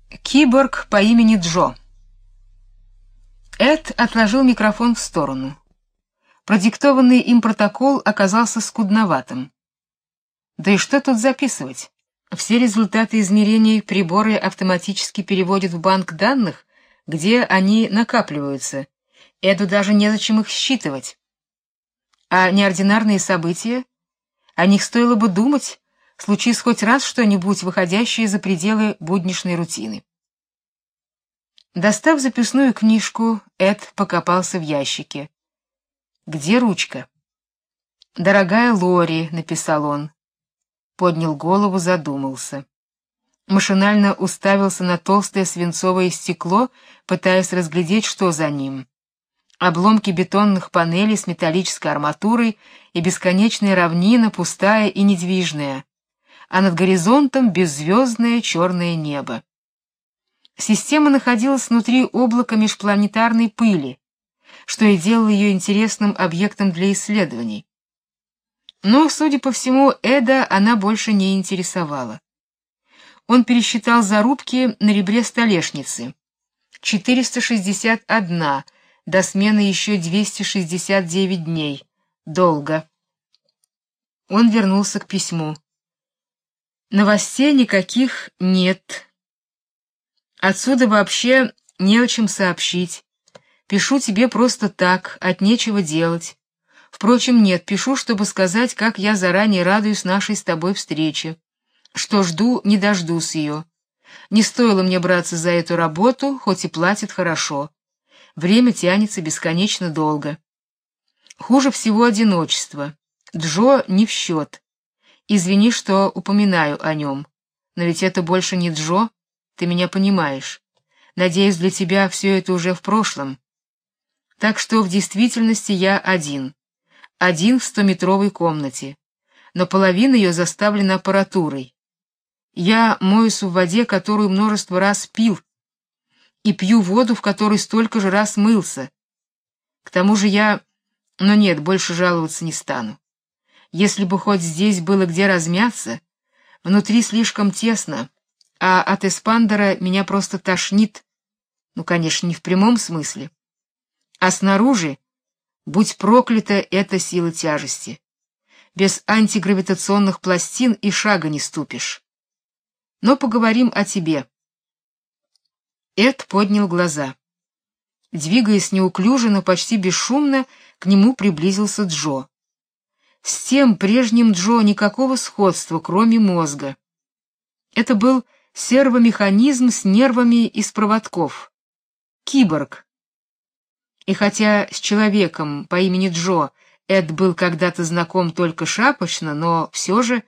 Киборг по имени Джо. Эд отложил микрофон в сторону. Продиктованный им протокол оказался скудноватым. Да и что тут записывать? Все результаты измерений приборы автоматически переводят в банк данных, где они накапливаются. Эду даже незачем их считывать. А неординарные события? О них стоило бы думать, случись хоть раз что-нибудь, выходящее за пределы будничной рутины. Достав записную книжку, Эд покопался в ящике. Где ручка? «Дорогая Лори», — написал он. Поднял голову, задумался. Машинально уставился на толстое свинцовое стекло, пытаясь разглядеть, что за ним. Обломки бетонных панелей с металлической арматурой и бесконечная равнина, пустая и недвижная, а над горизонтом беззвездное черное небо. Система находилась внутри облака межпланетарной пыли, что и делало ее интересным объектом для исследований. Но, судя по всему, Эда она больше не интересовала. Он пересчитал зарубки на ребре столешницы. 461, до смены еще 269 дней. Долго. Он вернулся к письму. Новостей никаких нет. Отсюда вообще не о чем сообщить. Пишу тебе просто так, от нечего делать. Впрочем, нет, пишу, чтобы сказать, как я заранее радуюсь нашей с тобой встрече, что жду, не дождусь ее. Не стоило мне браться за эту работу, хоть и платят хорошо. Время тянется бесконечно долго. Хуже всего одиночество. Джо не в счет. Извини, что упоминаю о нем, но ведь это больше не Джо, ты меня понимаешь. Надеюсь, для тебя все это уже в прошлом. Так что в действительности я один в 100-метровой комнате, но половина ее заставлена аппаратурой. Я моюсь в воде, которую множество раз пил, и пью воду, в которой столько же раз мылся. К тому же но нет, больше жаловаться не стану. Если бы хоть здесь было где размяться, внутри слишком тесно, а от эспандера меня просто тошнит, ну, конечно, не в прямом смысле. А снаружи, будь проклята эта сила тяжести. Без антигравитационных пластин и шага не ступишь. Но поговорим о тебе. Эд поднял глаза. Двигаясь неуклюже, но почти бесшумно, к нему приблизился Джо. С тем прежним Джо никакого сходства, кроме мозга. Это был сервомеханизм с нервами из проводков. Киборг. И хотя с человеком по имени Джо Эд был когда-то знаком только шапочно, но все же...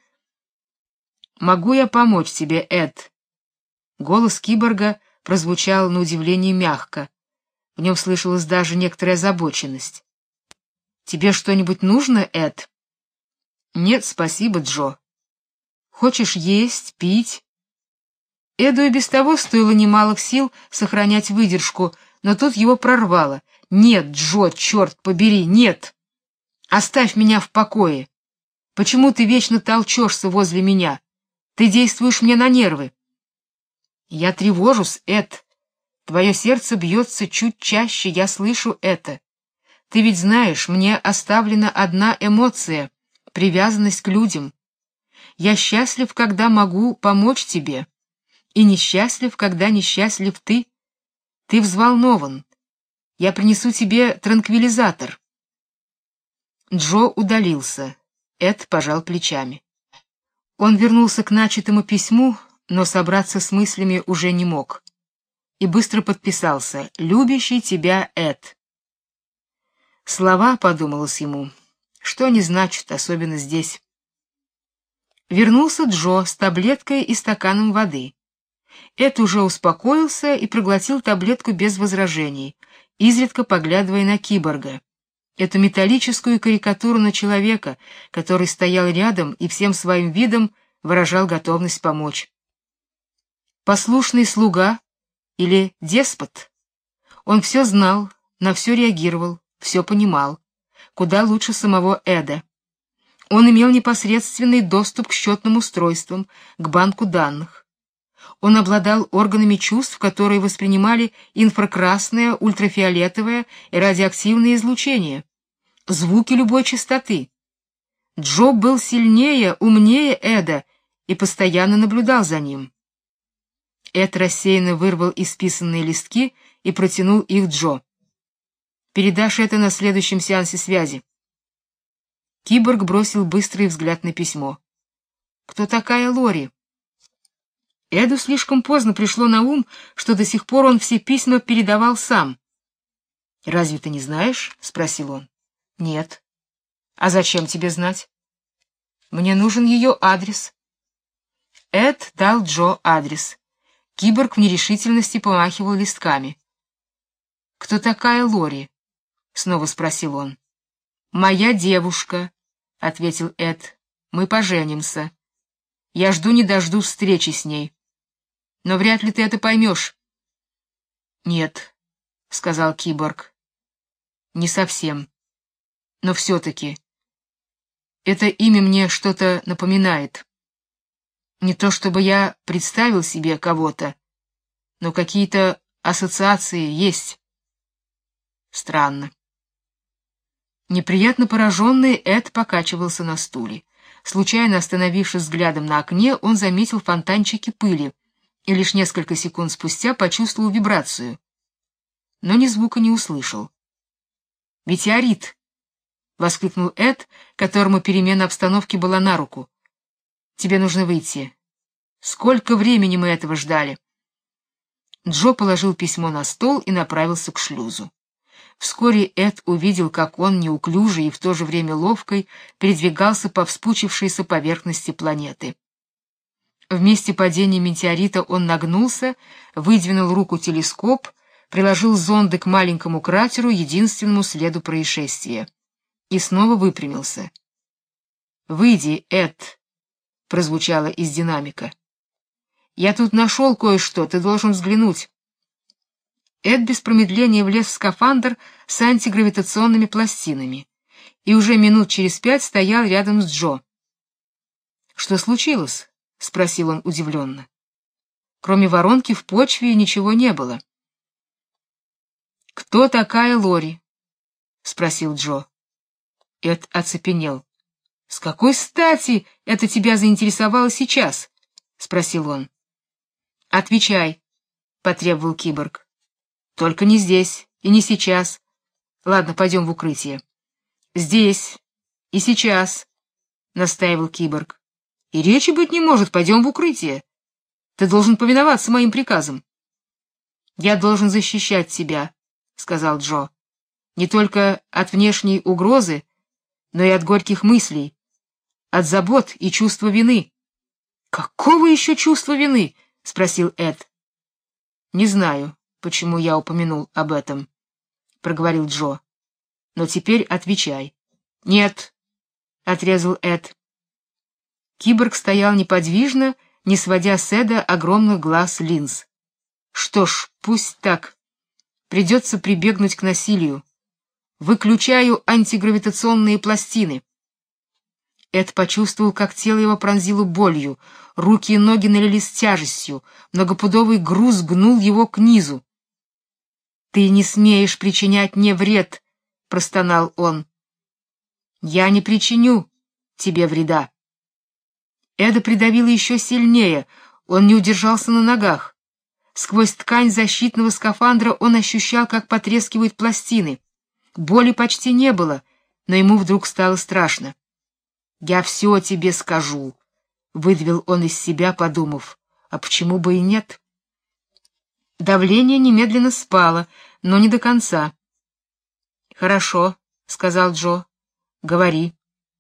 «Могу я помочь тебе, Эд?» Голос киборга прозвучал на удивление мягко. В нем слышалась даже некоторая озабоченность. «Тебе что-нибудь нужно, Эд?» «Нет, спасибо, Джо». «Хочешь есть, пить?» Эду и без того стоило немалых сил сохранять выдержку, но тут его прорвало. «Нет, Джо, черт побери, нет! Оставь меня в покое! Почему ты вечно толчешься возле меня? Ты действуешь мне на нервы!» «Я тревожусь, Эд. Твое сердце бьется чуть чаще, я слышу это. Ты ведь знаешь, мне оставлена одна эмоция — привязанность к людям. Я счастлив, когда могу помочь тебе, и несчастлив, когда несчастлив ты. Ты взволнован. Я принесу тебе транквилизатор». Джо удалился. Эд пожал плечами. Он вернулся к начатому письму, но собраться с мыслями уже не мог. И быстро подписался: «Любящий тебя Эд». Слова, подумалось ему, что они значат, особенно здесь. Вернулся Джо с таблеткой и стаканом воды. Эд уже успокоился и проглотил таблетку без возражений, изредка поглядывая на киборга, эту металлическую карикатуру на человека, который стоял рядом и всем своим видом выражал готовность помочь. Послушный слуга или деспот? Он все знал, на все реагировал, все понимал, куда лучше самого Эда. Он имел непосредственный доступ к счетным устройствам, к банку данных. Он обладал органами чувств, которые воспринимали инфракрасное, ультрафиолетовое и радиоактивное излучение, звуки любой частоты. Джо был сильнее, умнее Эда и постоянно наблюдал за ним. Эд рассеянно вырвал исписанные листки и протянул их Джо. «Передашь это на следующем сеансе связи». Киборг бросил быстрый взгляд на письмо. «Кто такая Лори?» Эду слишком поздно пришло на ум, что до сих пор он все письма передавал сам. «Разве ты не знаешь?» — спросил он. «Нет». «А зачем тебе знать?» «Мне нужен ее адрес». Эд дал Джо адрес. Киборг в нерешительности помахивал листками. «Кто такая Лори?» — снова спросил он. «Моя девушка», — ответил Эд. «Мы поженимся. Я жду не дождусь встречи с ней. Но вряд ли ты это поймешь». «Нет», — сказал Киборг. «Не совсем. Но все-таки. Это имя мне что-то напоминает. Не то чтобы я представил себе кого-то, но какие-то ассоциации есть». «Странно». Неприятно пораженный, Эд покачивался на стуле. Случайно остановившись взглядом на окне, он заметил фонтанчики пыли и лишь несколько секунд спустя почувствовал вибрацию, но ни звука не услышал. «Метеорит!» — воскликнул Эд, которому перемена обстановки была на руку. «Тебе нужно выйти. Сколько времени мы этого ждали?» Джо положил письмо на стол и направился к шлюзу. Вскоре Эд увидел, как он, неуклюжий и в то же время ловкой, передвигался по вспучившейся поверхности планеты. В месте падения метеорита он нагнулся, выдвинул руку телескоп, приложил зонды к маленькому кратеру, единственному следу происшествия, и снова выпрямился. «Выйди, Эд», — прозвучало из динамика. «Я тут нашел кое-что, ты должен взглянуть». Эд без промедления влез в скафандр с антигравитационными пластинами и уже минут через 5 стоял рядом с Джо. «Что случилось?» — спросил он удивленно. Кроме воронки в почве ничего не было. «Кто такая Лори?» — спросил Джо. Эд оцепенел. «С какой стати это тебя заинтересовало сейчас?» — спросил он. «Отвечай», — потребовал Киборг. «Только не здесь и не сейчас. Ладно, пойдем в укрытие». «Здесь и сейчас», — настаивал Киборг. «И речи быть не может, пойдем в укрытие. Ты должен повиноваться моим приказам». «Я должен защищать тебя», — сказал Джо. «Не только от внешней угрозы, но и от горьких мыслей, от забот и чувства вины». «Какого еще чувства вины?» — спросил Эд. «Не знаю, почему я упомянул об этом», — проговорил Джо. «Но теперь отвечай». «Нет», — отрезал Эд. Киборг стоял неподвижно, не сводя с Эда огромных глаз линз. «Что ж, пусть так. Придется прибегнуть к насилию. Выключаю антигравитационные пластины». Эд почувствовал, как тело его пронзило болью, руки и ноги налились тяжестью, многопудовый груз гнул его к низу. «Ты не смеешь причинять мне вред», — простонал он. «Я не причиню тебе вреда». Эда придавило еще сильнее, он не удержался на ногах. Сквозь ткань защитного скафандра он ощущал, как потрескивают пластины. Боли почти не было, но ему вдруг стало страшно. «Я все тебе скажу», — выдавил он из себя, подумав, «а почему бы и нет?» Давление немедленно спало, но не до конца. «Хорошо», — сказал Джо, — «говори».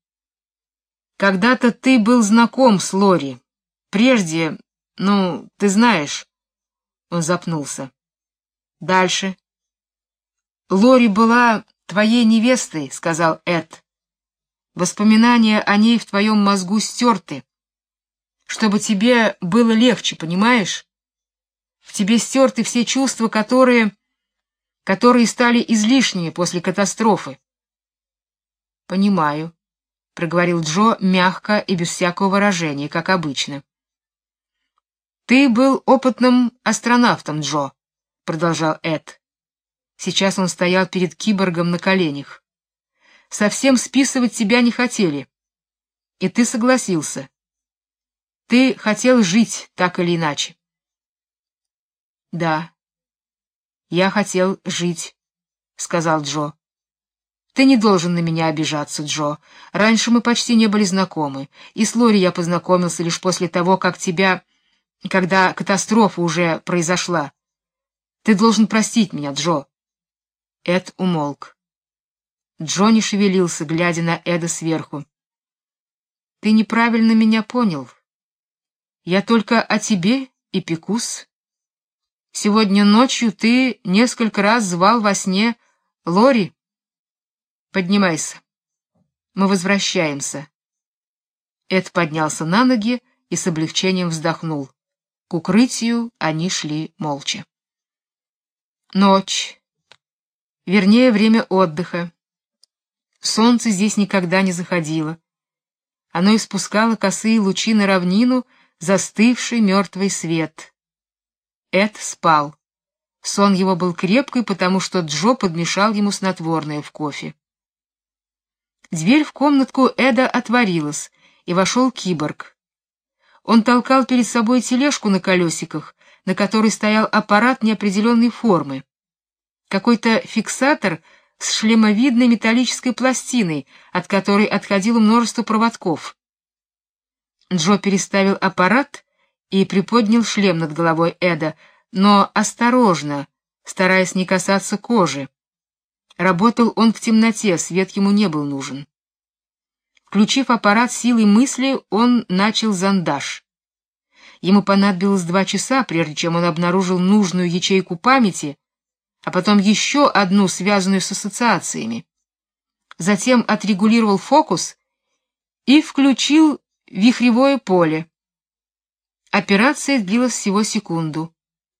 «Когда-то ты был знаком с Лори. Прежде, ты знаешь...» Он запнулся. «Дальше». «Лори была твоей невестой», — сказал Эд. «Воспоминания о ней в твоем мозгу стерты. Чтобы тебе было легче, понимаешь? В тебе стерты все чувства, которые стали излишними после катастрофы». «Понимаю», — проговорил Джо мягко и без всякого выражения, как обычно. Ты был опытным астронавтом, Джо, продолжал Эд. Сейчас он стоял перед киборгом на коленях. Совсем списывать тебя не хотели. И ты согласился. Ты хотел жить так или иначе. Да. Я хотел жить, сказал Джо. Ты не должен на меня обижаться, Джо. Раньше мы почти не были знакомы, и с Лори я познакомился лишь после того, когда катастрофа уже произошла. Ты должен простить меня, Джо. Эд умолк. Джо не шевелился, глядя на Эда сверху. Ты неправильно меня понял. Я только о тебе и пекусь. Сегодня ночью ты несколько раз звал во сне Лори. Поднимайся. Мы возвращаемся. Эд поднялся на ноги и с облегчением вздохнул. К укрытию они шли молча. Ночь. Вернее, время отдыха. Солнце здесь никогда не заходило. Оно испускало косые лучи на равнину, застывший мертвый свет. Эд спал. Сон его был крепкий, потому что Джо подмешал ему снотворное в кофе. Дверь в комнатку Эда отворилась, и вошел киборг. Он толкал перед собой тележку на колесиках, на которой стоял аппарат неопределенной формы. Какой-то фиксатор с шлемовидной металлической пластиной, от которой отходило множество проводков. Джо переставил аппарат и приподнял шлем над головой Эда, но осторожно, стараясь не касаться кожи. Работал он в темноте, свет ему не был нужен. Включив аппарат силой мысли, он начал зондаж. Ему понадобилось 2 часа, прежде чем он обнаружил нужную ячейку памяти, а потом еще одну, связанную с ассоциациями. Затем отрегулировал фокус и включил вихревое поле. Операция длилась всего секунду.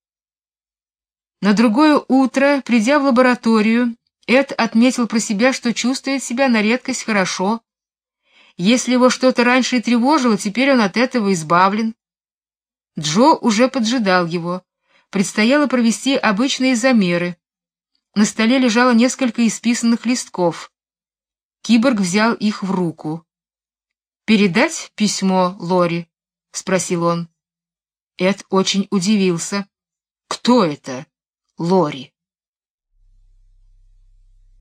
На другое утро, придя в лабораторию, Эд отметил про себя, что чувствует себя на редкость хорошо. Если его что-то раньше и тревожило, теперь он от этого избавлен. Джо уже поджидал его. Предстояло провести обычные замеры. На столе лежало несколько исписанных листков. Киборг взял их в руку. «Передать письмо Лори?» — спросил он. Эд очень удивился. «Кто это, Лори?»